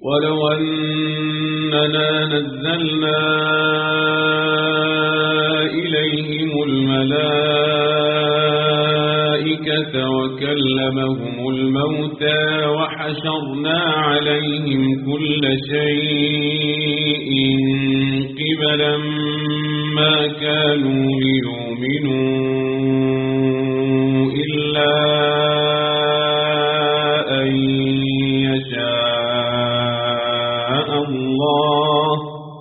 ولو أننا نزلنا إليهم الملائكة وكلمهم الموتى وحشرنا عليهم كل شيء قبلا ما كانوا ليؤمنوا إلا أن يشاء الله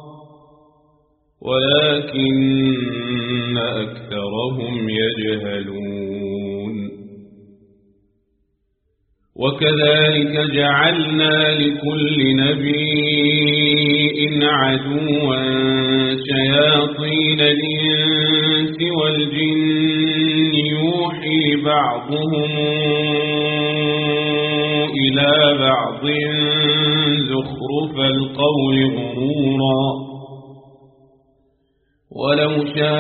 ولكن أكثرهم يجهلون. وكذلك جعلنا لكل نبي عدوا شياطين الإنس والجن يوحي بعضهم إلى بعض زخرف القول غرورا ولو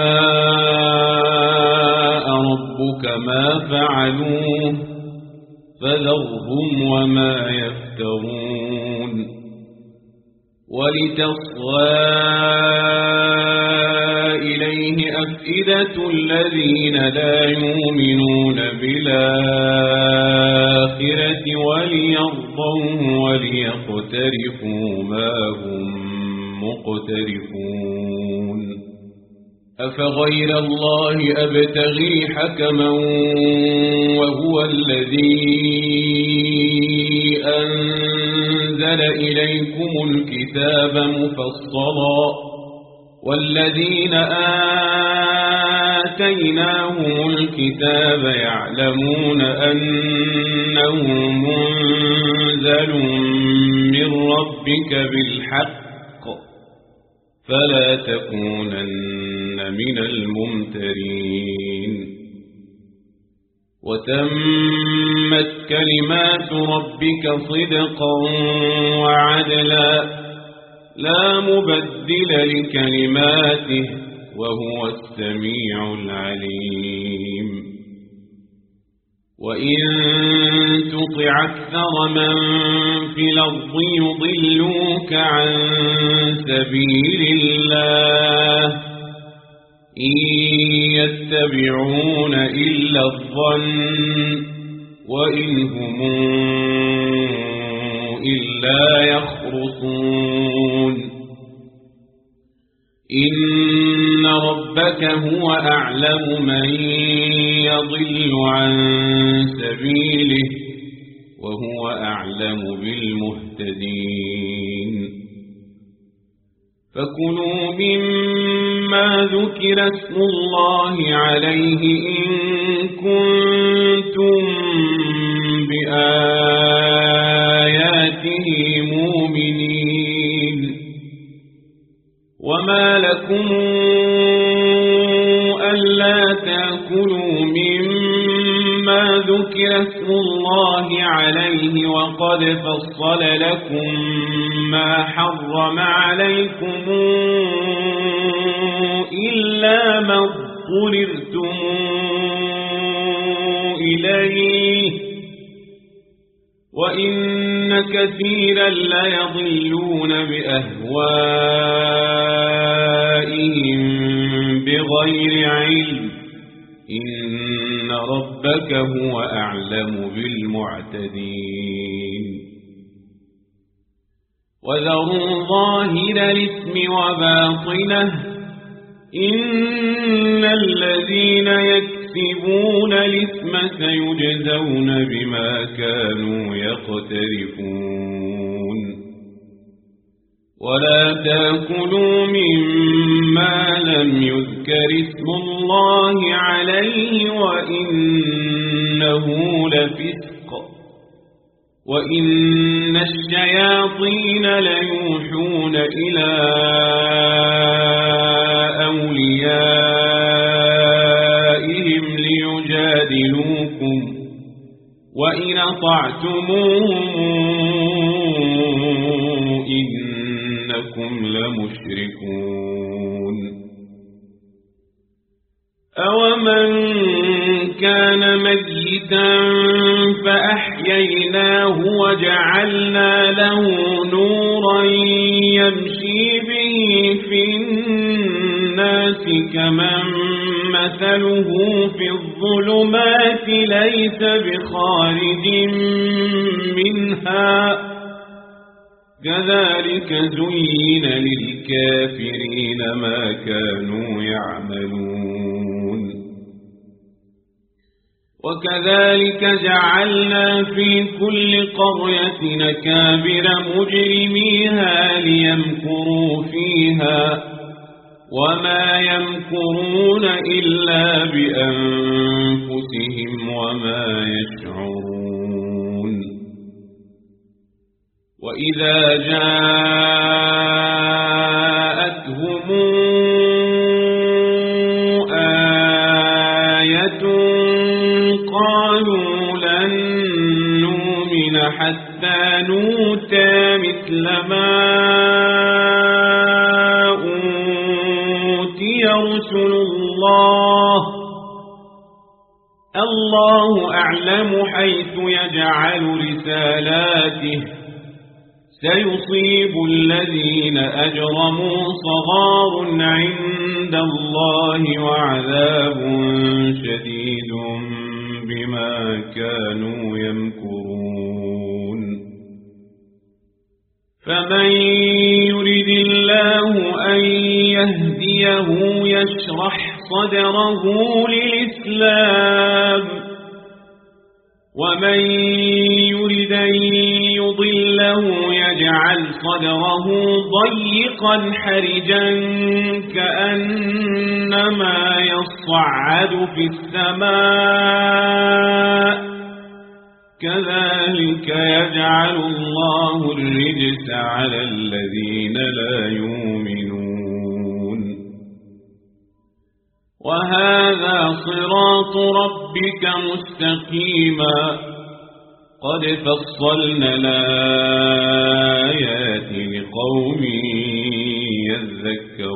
شاء ربك ما فعلوه فذرهم وما يفترون. ولتصغى إليه أفئدة الذين لا يؤمنون بالآخرة وليرضوه وليقترفوا ما هم مقترفون. أفغير الله أبتغي حكما وهو الذي أنزل إليكم الكتاب مفصلا والذين آتيناهم الكتاب يعلمون أنه منزل من ربك بالحق فلا تكونن من الممترين. وتمت كلمات ربك صدقا وعدلا لا مبدل لكلماته وهو السميع العليم. وإن تطع أكثر من في الأرض يضلوك عن سبيل الله إن يتبعون إلا الظن وإن هم إلا يخرصون. إن ربك هو أعلم من يضل عن سبيله وهو أعلم بالمهتدين. فكلوا مما ذكر اسم الله عليه إن كنتم بآياته مؤمنين. وما لكم ألا تأكلوا مما ذكر اسم الله عليه وقد فصل لكم ما حرم عليكم إلا ما اضطررتم إليه وإن كثيرا ليضلون بأهوائهم بغير علم إن ربك هو أعلم بالمعتدين. وذروا ظاهر الإثم وباطنه إن الذين يكسبون الإثم سيجزون بما كانوا يقترفون. ولا تأكلوا مما لم يذكر اسم الله عليه وإنه لفسق وإن الشياطين ليوحون إلى أوليائهم ليجادلوكم وإن أطعتموهم إنكم لمشركون. أومن كان ميتا فأحييناه وجعلنا له نورا كمن مثله في الظلمات ليس بخارج منها كذلك زين للكافرين ما كانوا يعملون وكذلك جعلنا في كل قرية أكابر مجرميها ليمكروا فيها وما يمكرون إلا بأنفسهم وما يشعرون وإذا جاءتهم آية قالوا لن نؤمن حتى نؤتى مثل ما أوتي رسل الله أعلم حيث يجعل رسالاته سيصيب الذين أجرموا صغار عند الله وعذاب شديد بما كانوا يمكرون فمن يرد الله أن يهديه يشرح صدره للإسلام ومن يرد أن يضله يجعل صدره ضيقا حرجا كأنما يصعد في السماء كذلك يجعل الله الرجس على الذين لا يؤمنون وهذا صراط ربك مستقيما قد فصلنا الآيات لقوم يذكرون